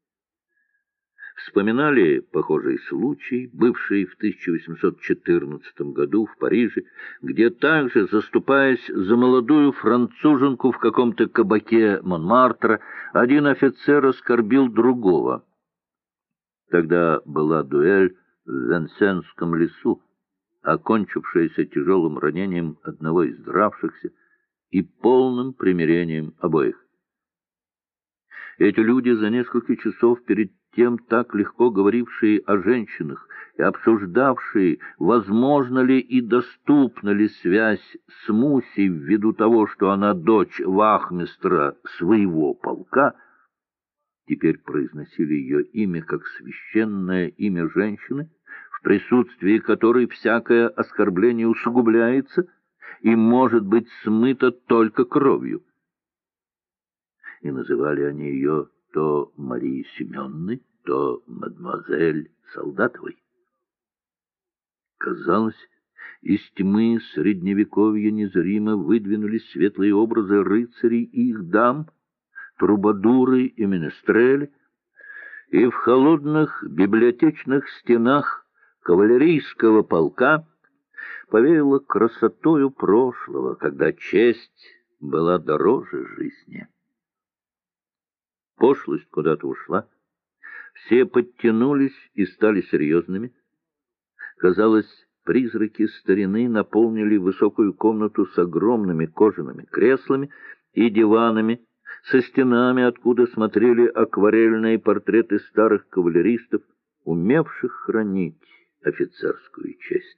Вспоминали похожий случай, бывший в 1814 году в Париже, где также, заступаясь за молодую француженку в каком-то кабаке Монмартра, один офицер оскорбил другого. Тогда была дуэль в Венсенском лесу, окончившаяся тяжелым ранением одного из дравшихся и полным примирением обоих. Эти люди, за несколько часов перед тем так легко говорившие о женщинах и обсуждавшие, возможно ли и доступна ли связь с Мусей ввиду того, что она дочь вахмистра своего полка, теперь произносили ее имя как священное имя женщины, в присутствии которой всякое оскорбление усугубляется и может быть смыто только кровью. И называли они ее то Марией Семенной, то мадемуазель Солдатовой. Казалось, из тьмы средневековья незримо выдвинулись светлые образы рыцарей и их дам, трубадуры и менестрели, и в холодных библиотечных стенах кавалерийского полка повеяло красотою прошлого, когда честь была дороже жизни. Пошлость куда-то ушла, все подтянулись и стали серьезными. Казалось, призраки старины наполнили высокую комнату с огромными кожаными креслами и диванами, со стенами, откуда смотрели акварельные портреты старых кавалеристов, умевших хранить офицерскую честь.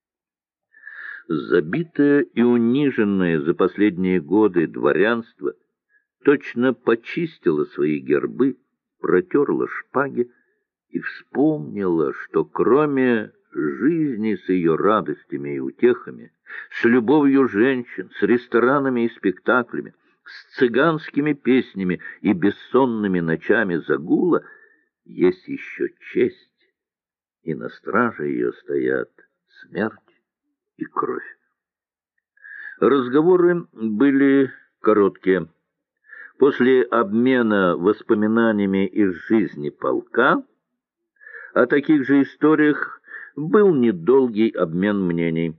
Забитое и униженное за последние годы дворянство точно почистило свои гербы, протерло шпаги и вспомнила, что кроме жизни с ее радостями и утехами, с любовью женщин, с ресторанами и спектаклями, с цыганскими песнями и бессонными ночами загула, есть еще честь, и на страже ее стоят смерть и кровь. Разговоры были короткие. После обмена воспоминаниями из жизни полка о таких же историях был недолгий обмен мнений.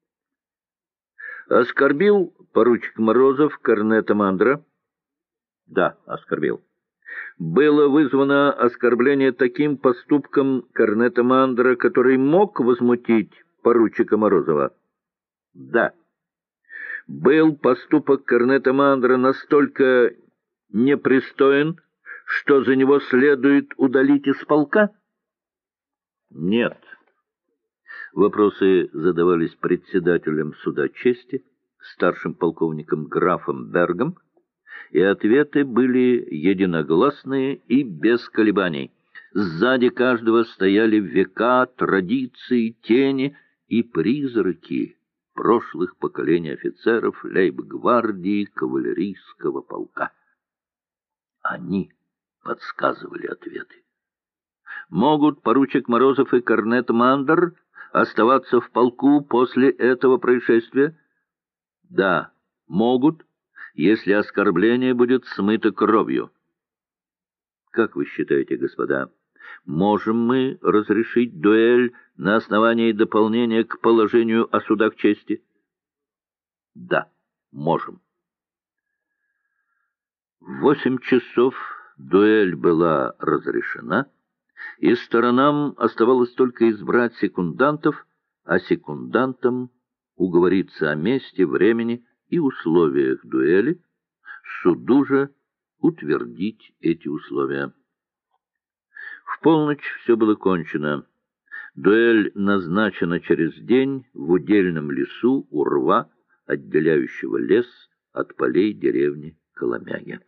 Оскорбил поручик Морозов корнета Мандра? Да, оскорбил. Было вызвано оскорбление таким поступком корнета Мандра, который мог возмутить поручика Морозова? Да. Был поступок корнета Мандра настолько непристоен, что за него следует удалить из полка? Нет. Вопросы задавались председателем суда чести, старшим полковником графом Бергом, и ответы были единогласные и без колебаний. Сзади каждого стояли века, традиции, тени и призраки прошлых поколений офицеров лейб-гвардии кавалерийского полка. Они подсказывали ответы. Могут поручик Морозов и корнет Мандр оставаться в полку после этого происшествия? Да, могут, если оскорбление будет смыто кровью. Как вы считаете, господа, можем мы разрешить дуэль на основании дополнения к положению о судах чести? Да, можем. В 8 часов дуэль была разрешена, и сторонам оставалось только избрать секундантов, а секундантам уговориться о месте, времени и условиях дуэли, суду же утвердить эти условия. В полночь все было кончено. Дуэль назначена через день в удельном лесу у рва, отделяющего лес от полей деревни Коломяги.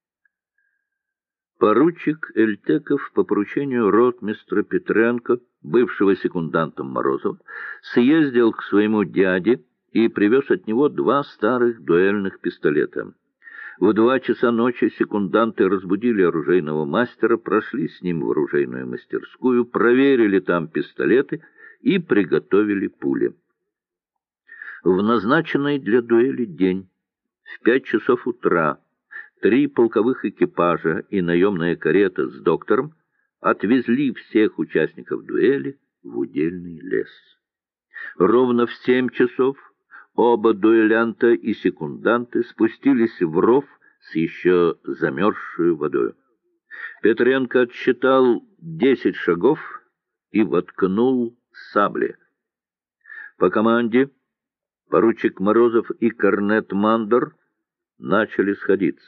Поручик Эльтеков по поручению ротмистра Петренко, бывшего секундантом Морозова, съездил к своему дяде и привез от него 2 старых дуэльных пистолета. В 2 часа ночи секунданты разбудили оружейного мастера, прошли с ним в оружейную мастерскую, проверили там пистолеты и приготовили пули. В назначенный для дуэли день, в 5 часов утра, 3 полковых экипажа и наемная карета с доктором отвезли всех участников дуэли в удельный лес. Ровно в 7 часов оба дуэлянта и секунданты спустились в ров с еще замерзшей водой. Петренко отсчитал 10 шагов и воткнул сабли. По команде поручик Морозов и корнет Мандр начали сходиться.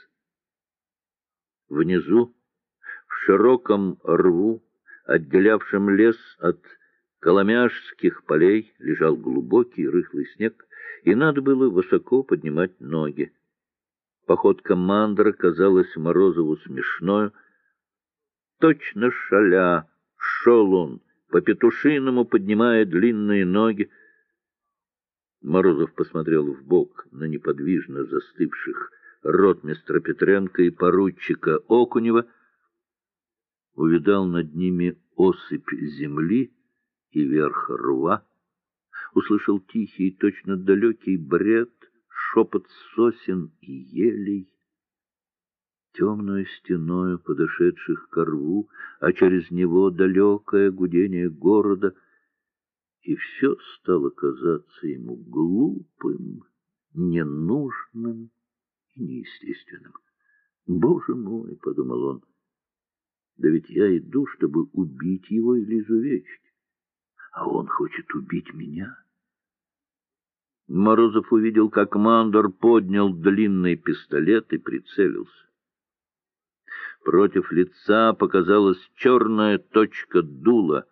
Внизу, в широком рву, отделявшем лес от коломяжских полей, лежал глубокий рыхлый снег, и надо было высоко поднимать ноги. Походка Мандра казалась Морозову смешною. Точно шаля шел он, по-петушиному поднимая длинные ноги. Морозов посмотрел вбок на неподвижно застывших ротмистра Петренко и поручика Окунева, увидал над ними осыпь земли и верх рва, услышал тихий, точно далекий бред, шепот сосен и елей, темную стеною подошедших ко рву, а через него далекое гудение города, и все стало казаться ему глупым, ненужным и неестественным. «Боже мой!» — подумал он, — «да ведь я иду, чтобы убить его или изувечить, а он хочет убить меня». Морозов увидел, как Мандр поднял длинный пистолет и прицелился. Против лица показалась черная точка дула.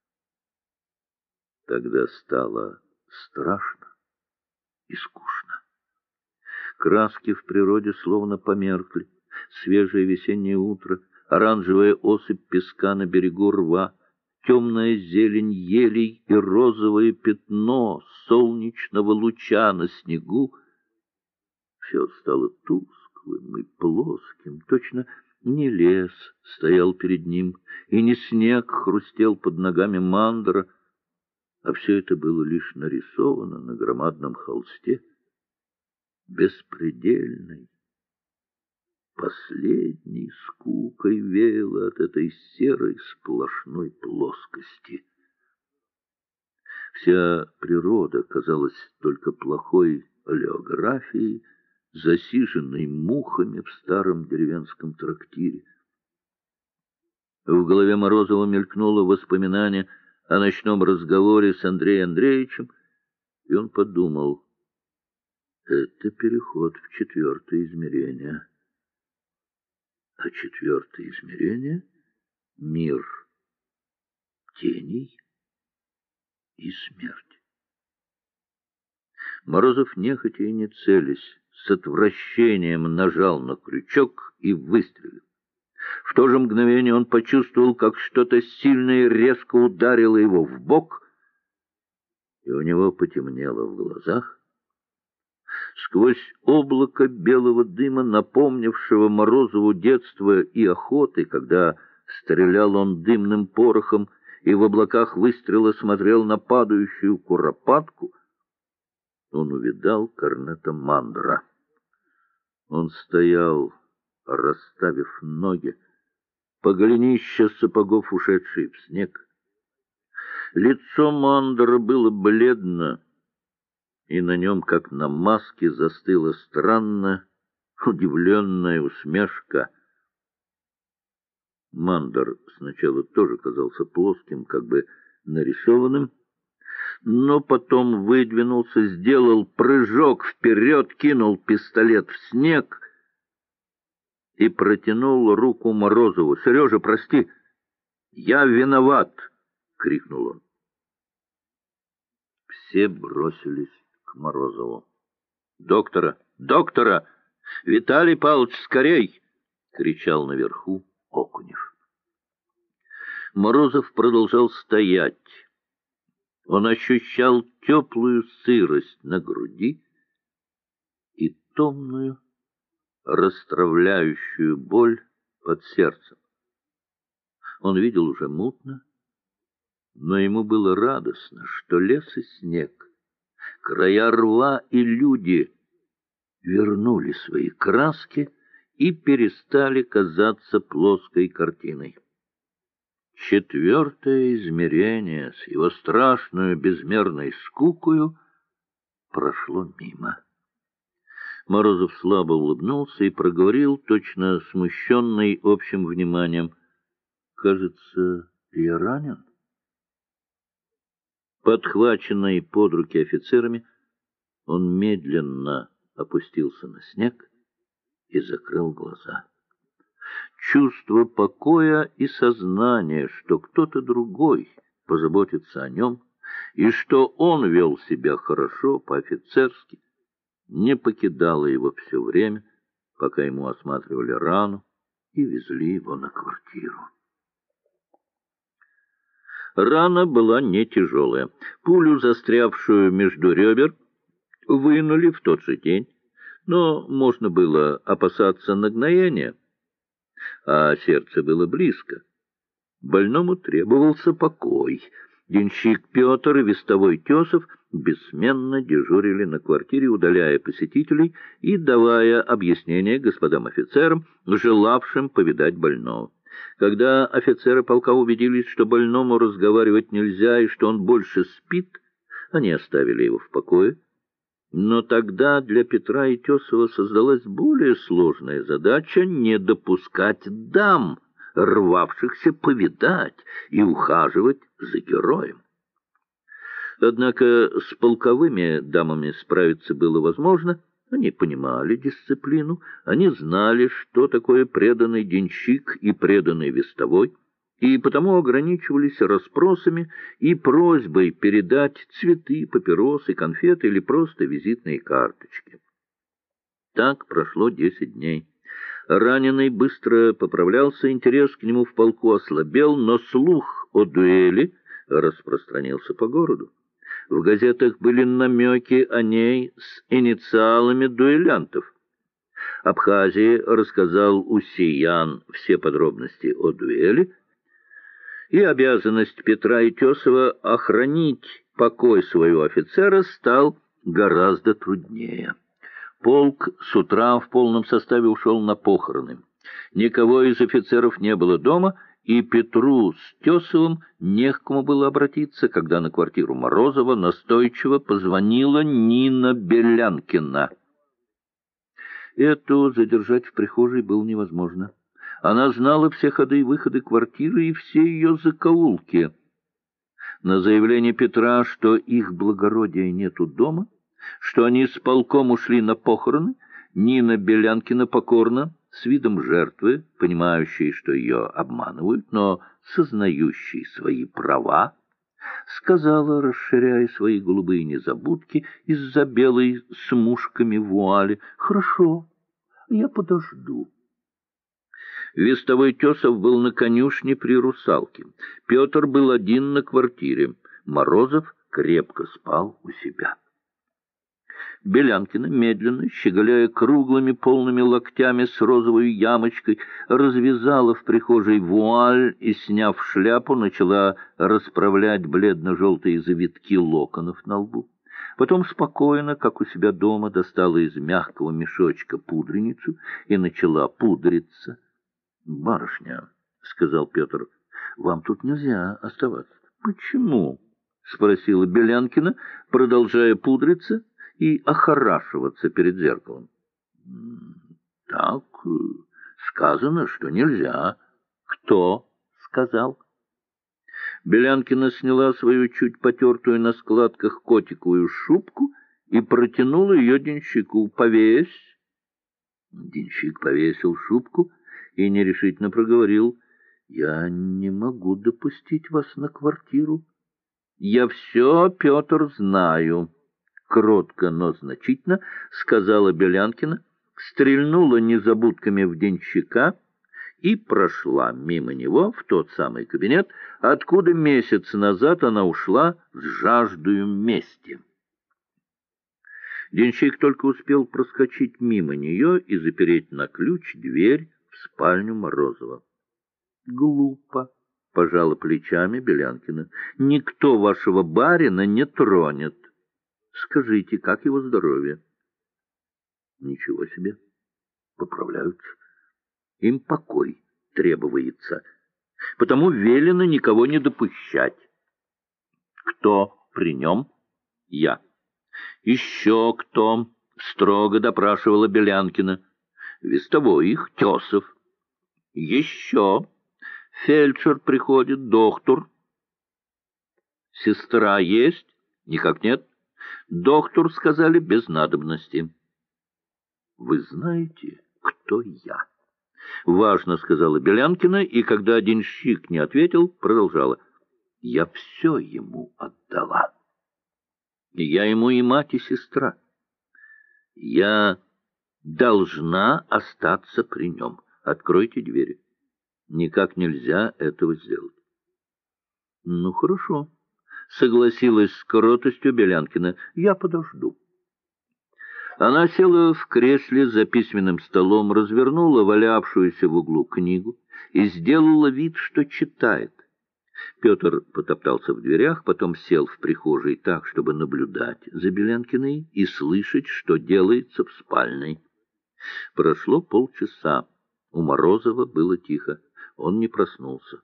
Тогда стало страшно и скучно. Краски в природе словно померкли. Свежее весеннее утро, оранжевая осыпь песка на берегу рва, темная зелень елей и розовое пятно солнечного луча на снегу. Все стало тусклым и плоским, точно не лес стоял перед ним, и не снег хрустел под ногами Мандра, а все это было лишь нарисовано на громадном холсте. беспредельной, последней скукой веяло от этой серой сплошной плоскости. Вся природа казалась только плохой олеографией, засиженной мухами в старом деревенском трактире. В голове Морозова мелькнуло воспоминание о ночном разговоре с Андреем Андреевичем, и он подумал: это переход в четвертое измерение. А четвертое измерение — мир теней и смерть. Морозов, нехотя и не целясь, с отвращением нажал на крючок и выстрелил. В то же мгновение он почувствовал, как что-то сильное и резко ударило его в бок, и у него потемнело в глазах. Сквозь облако белого дыма, напомнившего Морозову детство и охоты, когда стрелял он дымным порохом и в облаках выстрела смотрел на падающую куропатку, он увидал корнета Мандра. Он стоял, расставив ноги, по голенища сапогов, ушедший в снег. Лицо Мандра было бледно, и на нем, как на маске, застыла странная, удивленная усмешка. Мандр сначала тоже казался плоским, как бы нарисованным, но потом выдвинулся, сделал прыжок вперед, кинул пистолет в снег и протянул руку Морозову. — Сережа, прости, я виноват! — крикнул он. Все бросились к Морозову. — Доктора! Доктора! Виталий Павлович, скорей! — кричал наверху Окунев. Морозов продолжал стоять. Он ощущал теплую сырость на груди и томную, расстравляющую боль под сердцем. Он видел уже мутно, но ему было радостно, что лес и снег, края рва и люди вернули свои краски и перестали казаться плоской картиной. Четвертое измерение с его страшную безмерной скукою прошло мимо. Морозов слабо улыбнулся и проговорил, точно смущенный общим вниманием: — Кажется, я ранен? Подхваченный под руки офицерами, он медленно опустился на снег и закрыл глаза. Чувство покоя и сознание, что кто-то другой позаботится о нем, и что он вел себя хорошо, по-офицерски, не покидало его все время, пока ему осматривали рану и везли его на квартиру. Рана была не тяжелая. Пулю, застрявшую между ребер, вынули в тот же день, но можно было опасаться нагноения, а сердце было близко. Больному требовался покой. Денщик Петр и вестовой Тесов бессменно дежурили на квартире, удаляя посетителей и давая объяснения господам офицерам, желавшим повидать больного. Когда офицеры полка убедились, что больному разговаривать нельзя и что он больше спит, они оставили его в покое. Но тогда для Петра и Тесова создалась более сложная задача — не допускать дам, рвавшихся повидать и ухаживать за героем. Однако с полковыми дамами справиться было возможно. Они понимали дисциплину, они знали, что такое преданный денщик и преданный вестовой, и потому ограничивались расспросами и просьбой передать цветы, папиросы, конфеты или просто визитные карточки. Так прошло 10 дней. Раненый быстро поправлялся, интерес к нему в полку ослабел, но слух о дуэли распространился по городу. В газетах были намеки о ней с инициалами дуэлянтов. Абхазии рассказал Усиян все подробности о дуэли, и обязанность Петра и Тесова охранить покой своего офицера стал гораздо труднее. Полк с утра в полном составе ушел на похороны. Никого из офицеров не было дома, и Петру с Тесовым не к кому было обратиться, когда на квартиру Морозова настойчиво позвонила Нина Белянкина. Эту задержать в прихожей было невозможно. Она знала все ходы и выходы квартиры и все ее закоулки. На заявление Петра, что их благородия нету дома, что они с полком ушли на похороны, Нина Белянкина покорно, с видом жертвы, понимающей, что ее обманывают, но сознающей свои права, сказала, расширяя свои голубые незабудки из-за белой смушками вуали: «Хорошо, я подожду». Вестовой Тесов был на конюшне при Русалке. Петр был один на квартире. Морозов крепко спал у себя. Белянкина, медленно, щеголяя круглыми полными локтями с розовой ямочкой, развязала в прихожей вуаль и, сняв шляпу, начала расправлять бледно-желтые завитки локонов на лбу. Потом спокойно, как у себя дома, достала из мягкого мешочка пудреницу и начала пудриться. — Барышня, — сказал Петр, — вам тут нельзя оставаться. — Почему? — спросила Белянкина, продолжая пудриться и охорашиваться перед зеркалом. — Так сказано, что нельзя. — Кто сказал? Белянкина сняла свою чуть потертую на складках котиковую шубку и протянула ее денщику. — Повесь. Денщик повесил шубку и нерешительно проговорил: — Я не могу допустить вас на квартиру. — Я все, Петр, знаю, — кротко, но значительно сказала Белянкина, стрельнула незабудками в денщика и прошла мимо него в тот самый кабинет, откуда месяц назад она ушла с жаждою мести. Денщик только успел проскочить мимо нее и запереть на ключ дверь в спальню Морозова. — Глупо, — пожала плечами Белянкина. — Никто вашего барина не тронет. Скажите, как его здоровье? — Ничего себе. Поправляются. Им покой требуется. Потому велено никого не допущать. — Кто при нем? — Я. — Еще кто? — строго допрашивала Белянкина. — Вестовой их, Тесов. — Еще. Фельдшер приходит, доктор. — Сестра есть? — Никак нет. Доктор, сказали, без надобности. — Вы знаете, кто я? — важно сказала Белянкина, и когда денщик не ответил, продолжала: — Я все ему отдала. Я ему и мать, и сестра. Я должна остаться при нем. Откройте двери. Никак нельзя этого сделать. — Ну, хорошо, — согласилась с кротостью Белянкина. — Я подожду. Она села в кресле за письменным столом, развернула валявшуюся в углу книгу и сделала вид, что читает. Петр потоптался в дверях, потом сел в прихожей так, чтобы наблюдать за Белянкиной и слышать, что делается в спальной. Прошло полчаса. У Морозова было тихо. Он не проснулся.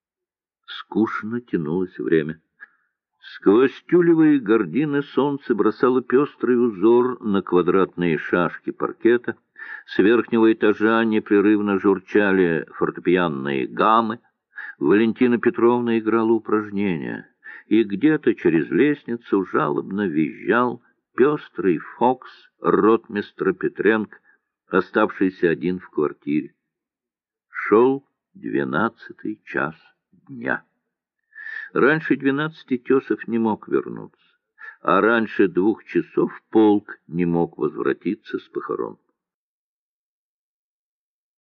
Скучно тянулось время. Сквозь тюлевые гардины солнце бросало пестрый узор на квадратные шашки паркета. С верхнего этажа непрерывно журчали фортепианные гаммы. Валентина Петровна играла упражнения, и где-то через лестницу жалобно визжал пестрый фокс ротмистра Петренко, оставшийся один в квартире. Шел 12-й час дня. Раньше 12 Тесов не мог вернуться, а раньше 2 часов полк не мог возвратиться с похорон.